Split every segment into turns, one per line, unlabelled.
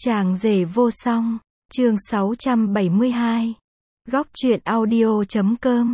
Chàng rể vô song, chương 672. Góc truyện audio.com.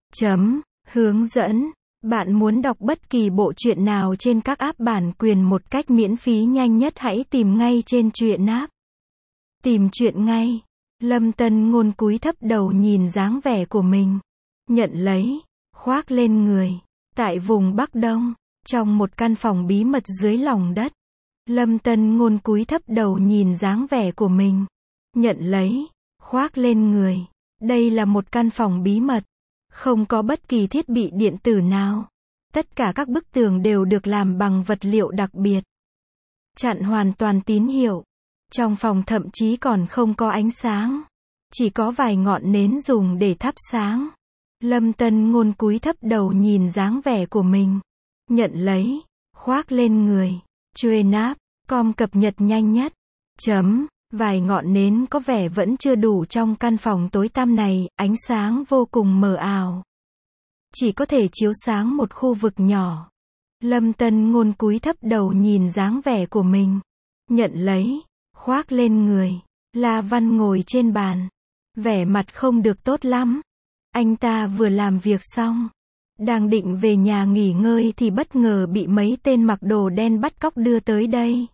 Hướng dẫn. Bạn muốn đọc bất kỳ bộ truyện nào trên các app bản quyền một cách miễn phí nhanh nhất, hãy tìm ngay trên truyện app. Tìm truyện ngay. Lâm Tân Ngôn cúi thấp đầu nhìn dáng vẻ của mình. Nhận lấy, khoác lên người. Tại vùng Bắc Đông, trong một căn phòng bí mật dưới lòng đất. Lâm Tân Ngôn cúi thấp đầu nhìn dáng vẻ của mình. Nhận lấy, khoác lên người. Đây là một căn phòng bí mật. Không có bất kỳ thiết bị điện tử nào. Tất cả các bức tường đều được làm bằng vật liệu đặc biệt. Chặn hoàn toàn tín hiệu. Trong phòng thậm chí còn không có ánh sáng. Chỉ có vài ngọn nến dùng để thắp sáng. Lâm Tân Ngôn cúi thấp đầu nhìn dáng vẻ của mình. Nhận lấy, khoác lên người. Chuyên app, com cập nhật nhanh nhất. Vài ngọn nến có vẻ vẫn chưa đủ trong căn phòng tối tăm này, ánh sáng vô cùng mờ ảo. Chỉ có thể chiếu sáng một khu vực nhỏ. Lâm Tân Ngôn cúi thấp đầu nhìn dáng vẻ của mình. Nhận lấy, khoác lên người. La Văn ngồi trên bàn. Vẻ mặt không được tốt lắm. Anh ta vừa làm việc xong. Đang định về nhà nghỉ ngơi thì bất ngờ bị mấy tên mặc đồ đen bắt cóc đưa tới đây.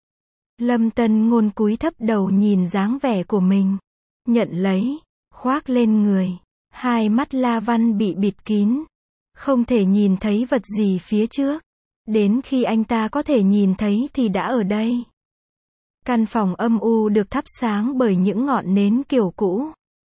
Lâm Tân Ngôn cúi thấp đầu nhìn dáng vẻ của mình. Nhận lấy, khoác lên người. Hai mắt La Văn bị bịt kín. Không thể nhìn thấy vật gì phía trước. Đến khi anh ta có thể nhìn thấy thì đã ở đây. Căn phòng âm u được thắp sáng bởi những ngọn nến kiểu cũ.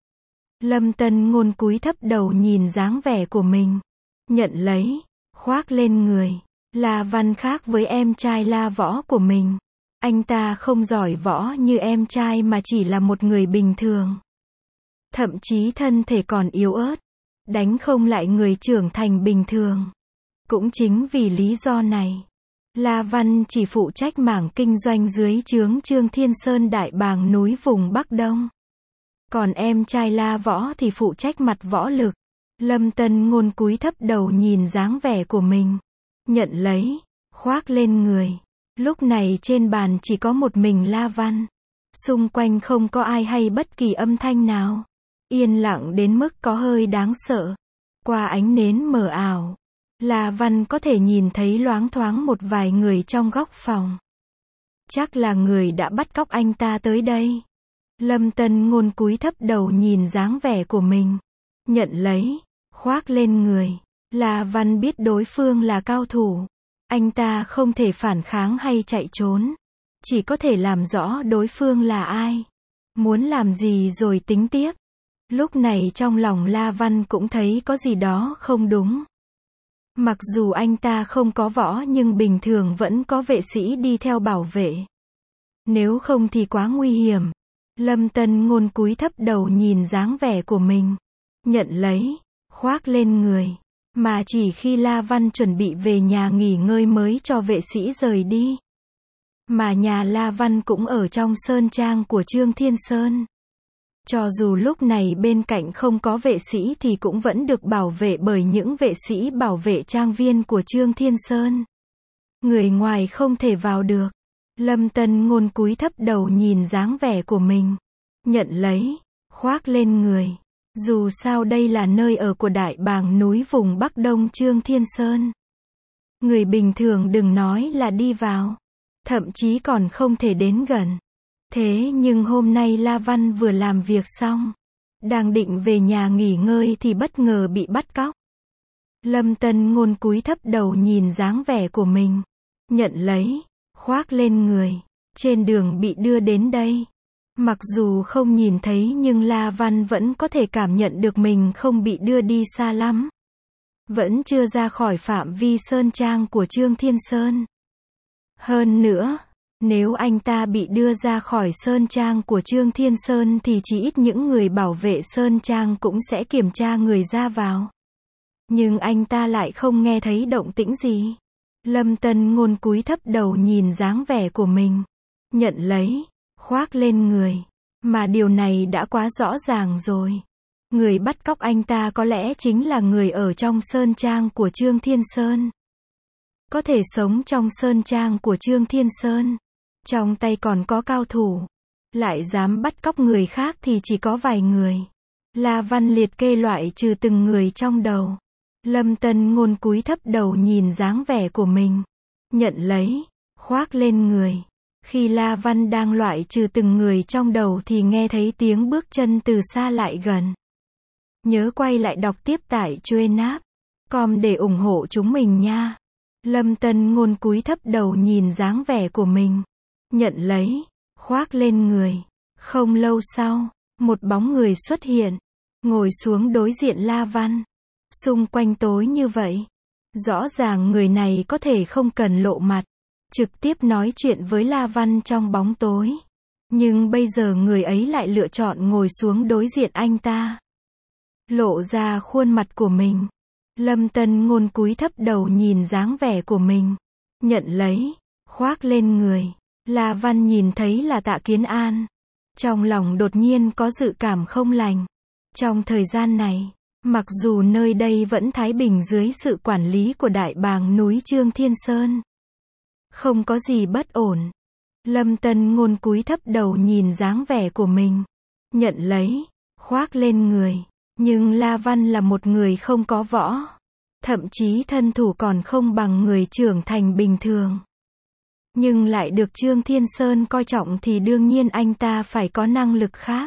Lâm Tân Ngôn cúi thấp đầu nhìn dáng vẻ của mình. Nhận lấy, khoác lên người. La Văn khác với em trai La Võ của mình. Anh ta không giỏi võ như em trai mà chỉ là một người bình thường. Thậm chí thân thể còn yếu ớt. Đánh không lại người trưởng thành bình thường. Cũng chính vì lý do này, La Văn chỉ phụ trách mảng kinh doanh dưới trướng Trương Thiên Sơn Đại Bàng núi vùng Bắc Đông. Còn em trai La Võ thì phụ trách mặt võ lực. Lâm Tân Ngôn cúi thấp đầu nhìn dáng vẻ của mình. Nhận lấy, khoác lên người. Lúc này trên bàn chỉ có một mình La Văn. Xung quanh không có ai hay bất kỳ âm thanh nào. Yên lặng đến mức có hơi đáng sợ. Qua ánh nến mờ ảo, La Văn có thể nhìn thấy loáng thoáng một vài người trong góc phòng. Chắc là người đã bắt cóc anh ta tới đây. Lâm Tân Ngôn cúi thấp đầu nhìn dáng vẻ của mình. Nhận lấy, khoác lên người. La Văn biết đối phương là cao thủ. Anh ta không thể phản kháng hay chạy trốn. Chỉ có thể làm rõ đối phương là ai. Muốn làm gì rồi tính tiếp. Lúc này trong lòng La Văn cũng thấy có gì đó không đúng. Mặc dù anh ta không có võ nhưng bình thường vẫn có vệ sĩ đi theo bảo vệ. Nếu không thì quá nguy hiểm. Lâm Tân Ngôn cúi thấp đầu nhìn dáng vẻ của mình. Nhận lấy, khoác lên người. Mà chỉ khi La Văn chuẩn bị về nhà nghỉ ngơi mới cho vệ sĩ rời đi. Mà nhà La Văn cũng ở trong sơn trang của Trương Thiên Sơn. Cho dù lúc này bên cạnh không có vệ sĩ thì cũng vẫn được bảo vệ bởi những vệ sĩ bảo vệ trang viên của Trương Thiên Sơn. Người ngoài không thể vào được. Lâm Tân Ngôn cúi thấp đầu nhìn dáng vẻ của mình. Nhận lấy, khoác lên người. Dù sao đây là nơi ở của Đại Bàng núi vùng Bắc Đông Trương Thiên Sơn. Người bình thường đừng nói là đi vào. Thậm chí còn không thể đến gần. Thế nhưng hôm nay La Văn vừa làm việc xong. Đang định về nhà nghỉ ngơi thì bất ngờ bị bắt cóc. Lâm Tân Ngôn cúi thấp đầu nhìn dáng vẻ của mình. Nhận lấy, khoác lên người. Trên đường bị đưa đến đây. Mặc dù không nhìn thấy nhưng La Văn vẫn có thể cảm nhận được mình không bị đưa đi xa lắm. Vẫn chưa ra khỏi phạm vi sơn trang của Trương Thiên Sơn. Hơn nữa, nếu anh ta bị đưa ra khỏi sơn trang của Trương Thiên Sơn thì chỉ ít những người bảo vệ sơn trang cũng sẽ kiểm tra người ra vào. Nhưng anh ta lại không nghe thấy động tĩnh gì. Lâm Tân Ngôn cúi thấp đầu nhìn dáng vẻ của mình. Nhận lấy, khoác lên người. Mà điều này đã quá rõ ràng rồi. Người bắt cóc anh ta có lẽ chính là người ở trong sơn trang của Trương Thiên Sơn. Có thể sống trong sơn trang của Trương Thiên Sơn. Trong tay còn có cao thủ. Lại dám bắt cóc người khác thì chỉ có vài người. La Văn liệt kê loại trừ từng người trong đầu. Lâm Tân Ngôn cúi thấp đầu nhìn dáng vẻ của mình. Nhận lấy, khoác lên người. Khi La Văn đang loại trừ từng người trong đầu thì nghe thấy tiếng bước chân từ xa lại gần. Nhớ quay lại đọc tiếp tại Chuenap.com để ủng hộ chúng mình nha. Lâm Tân Ngôn cúi thấp đầu nhìn dáng vẻ của mình. Nhận lấy, khoác lên người. Không lâu sau, một bóng người xuất hiện. Ngồi xuống đối diện La Văn. Xung quanh tối như vậy. Rõ ràng người này có thể không cần lộ mặt. Trực tiếp nói chuyện với La Văn trong bóng tối. Nhưng bây giờ người ấy lại lựa chọn ngồi xuống đối diện anh ta. Lộ ra khuôn mặt của mình. Lâm Tân Ngôn cúi thấp đầu nhìn dáng vẻ của mình. Nhận lấy, khoác lên người. La Văn nhìn thấy là Tạ Kiến An. Trong lòng đột nhiên có dự cảm không lành. Trong thời gian này, mặc dù nơi đây vẫn thái bình dưới sự quản lý của đại bàng núi Trương Thiên Sơn. Không có gì bất ổn. Lâm Tân Ngôn cúi thấp đầu nhìn dáng vẻ của mình. Nhận lấy, khoác lên người. Nhưng La Văn là một người không có võ. Thậm chí thân thủ còn không bằng người trưởng thành bình thường. Nhưng lại được Trương Thiên Sơn coi trọng thì đương nhiên anh ta phải có năng lực khác.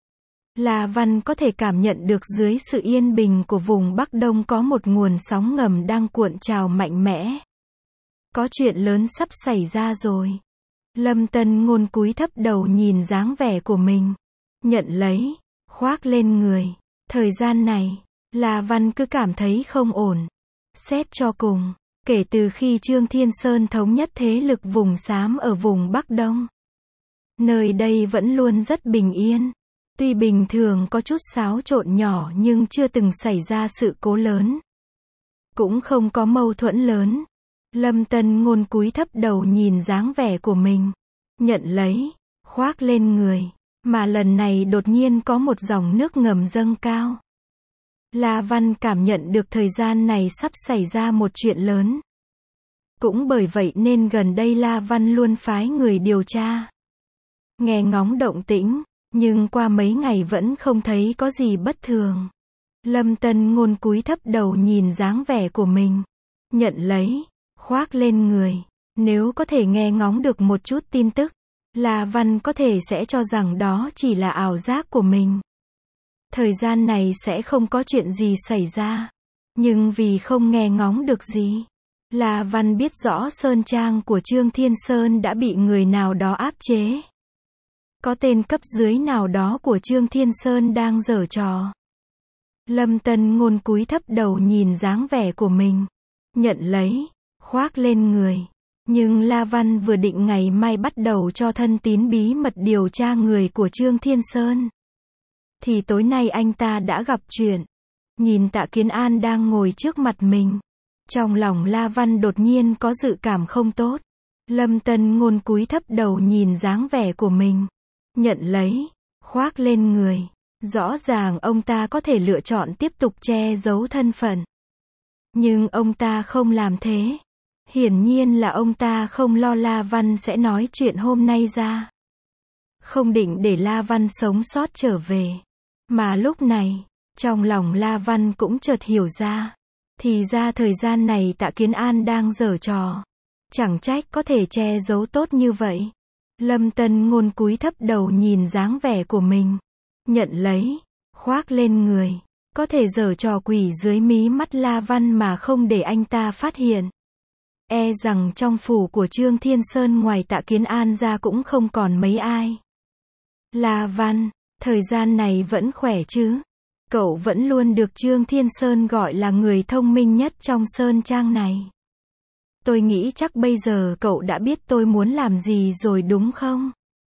La Văn có thể cảm nhận được dưới sự yên bình của vùng Bắc Đông có một nguồn sóng ngầm đang cuộn trào mạnh mẽ. Có chuyện lớn sắp xảy ra rồi. Lâm Tân Ngôn cúi thấp đầu nhìn dáng vẻ của mình. Nhận lấy, khoác lên người. Thời gian này, La Văn cứ cảm thấy không ổn. Xét cho cùng, kể từ khi Trương Thiên Sơn thống nhất thế lực vùng xám ở vùng Bắc Đông. Nơi đây vẫn luôn rất bình yên. Tuy bình thường có chút xáo trộn nhỏ nhưng chưa từng xảy ra sự cố lớn. Cũng không có mâu thuẫn lớn. Lâm Tân Ngôn cúi thấp đầu nhìn dáng vẻ của mình. Nhận lấy, khoác lên người. Mà lần này đột nhiên có một dòng nước ngầm dâng cao. La Văn cảm nhận được thời gian này sắp xảy ra một chuyện lớn. Cũng bởi vậy nên gần đây La Văn luôn phái người điều tra. Nghe ngóng động tĩnh, nhưng qua mấy ngày vẫn không thấy có gì bất thường. Lâm Tân Ngôn cúi thấp đầu nhìn dáng vẻ của mình. Nhận lấy, khoác lên người. Nếu có thể nghe ngóng được một chút tin tức, La Văn có thể sẽ cho rằng đó chỉ là ảo giác của mình. Thời gian này sẽ không có chuyện gì xảy ra. Nhưng vì không nghe ngóng được gì, La Văn biết rõ sơn trang của Trương Thiên Sơn đã bị người nào đó áp chế. Có tên cấp dưới nào đó của Trương Thiên Sơn đang giở trò. Lâm Tân Ngôn cúi thấp đầu nhìn dáng vẻ của mình. Nhận lấy, khoác lên người. Nhưng La Văn vừa định ngày mai bắt đầu cho thân tín bí mật điều tra người của Trương Thiên Sơn. Thì tối nay anh ta đã gặp chuyện. Nhìn Tạ Kiến An đang ngồi trước mặt mình. Trong lòng La Văn đột nhiên có dự cảm không tốt. Lâm Tân Ngôn cúi thấp đầu nhìn dáng vẻ của mình. Nhận lấy, khoác lên người. Rõ ràng ông ta có thể lựa chọn tiếp tục che giấu thân phận. Nhưng ông ta không làm thế. Hiển nhiên là ông ta không lo La Văn sẽ nói chuyện hôm nay ra. Không định để La Văn sống sót trở về. Mà lúc này, trong lòng La Văn cũng chợt hiểu ra. Thì ra thời gian này Tạ Kiến An đang giở trò. Chẳng trách có thể che giấu tốt như vậy. Lâm Tân Ngôn cúi thấp đầu nhìn dáng vẻ của mình. Nhận lấy, khoác lên người. Có thể giở trò quỷ dưới mí mắt La Văn mà không để anh ta phát hiện. E rằng trong phủ của Trương Thiên Sơn ngoài Tạ Kiến An ra cũng không còn mấy ai. La Văn, thời gian này vẫn khỏe chứ? Cậu vẫn luôn được Trương Thiên Sơn gọi là người thông minh nhất trong sơn trang này. Tôi nghĩ chắc bây giờ cậu đã biết tôi muốn làm gì rồi đúng không?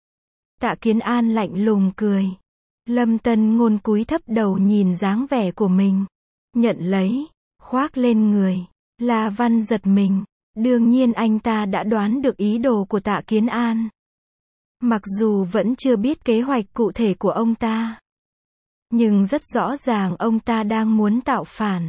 Tạ Kiến An lạnh lùng cười. Lâm Tân Ngôn cúi thấp đầu nhìn dáng vẻ của mình. Nhận lấy, khoác lên người. La Văn giật mình. Đương nhiên anh ta đã đoán được ý đồ của Tạ Kiến An. Mặc dù vẫn chưa biết kế hoạch cụ thể của ông ta. Nhưng rất rõ ràng ông ta đang muốn tạo phản.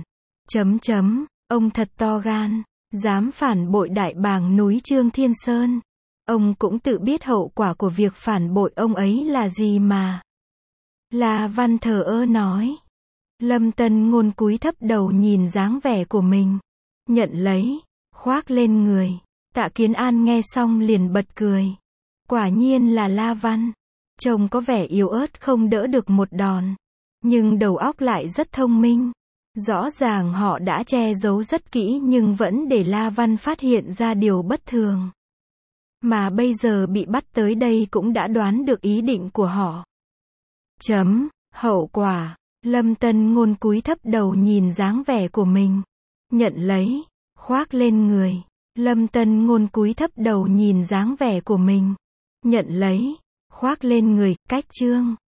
Ông thật to gan, dám phản bội đại bàng núi Trương Thiên Sơn. Ông cũng tự biết hậu quả của việc phản bội ông ấy là gì mà. La Văn thờ ơ nói. Lâm Tân Ngôn cúi thấp đầu nhìn dáng vẻ của mình. Nhận lấy, khoác lên người. Tạ Kiến An nghe xong liền bật cười. Quả nhiên là La Văn. Trông có vẻ yếu ớt không đỡ được một đòn. Nhưng đầu óc lại rất thông minh. Rõ ràng họ đã che giấu rất kỹ nhưng vẫn để La Văn phát hiện ra điều bất thường. Mà bây giờ bị bắt tới đây cũng đã đoán được ý định của họ. Hậu quả. Lâm Tân Ngôn cúi thấp đầu nhìn dáng vẻ của mình. Nhận lấy, khoác lên người. Lâm Tân Ngôn cúi thấp đầu nhìn dáng vẻ của mình. Nhận lấy, khoác lên người, cách chương.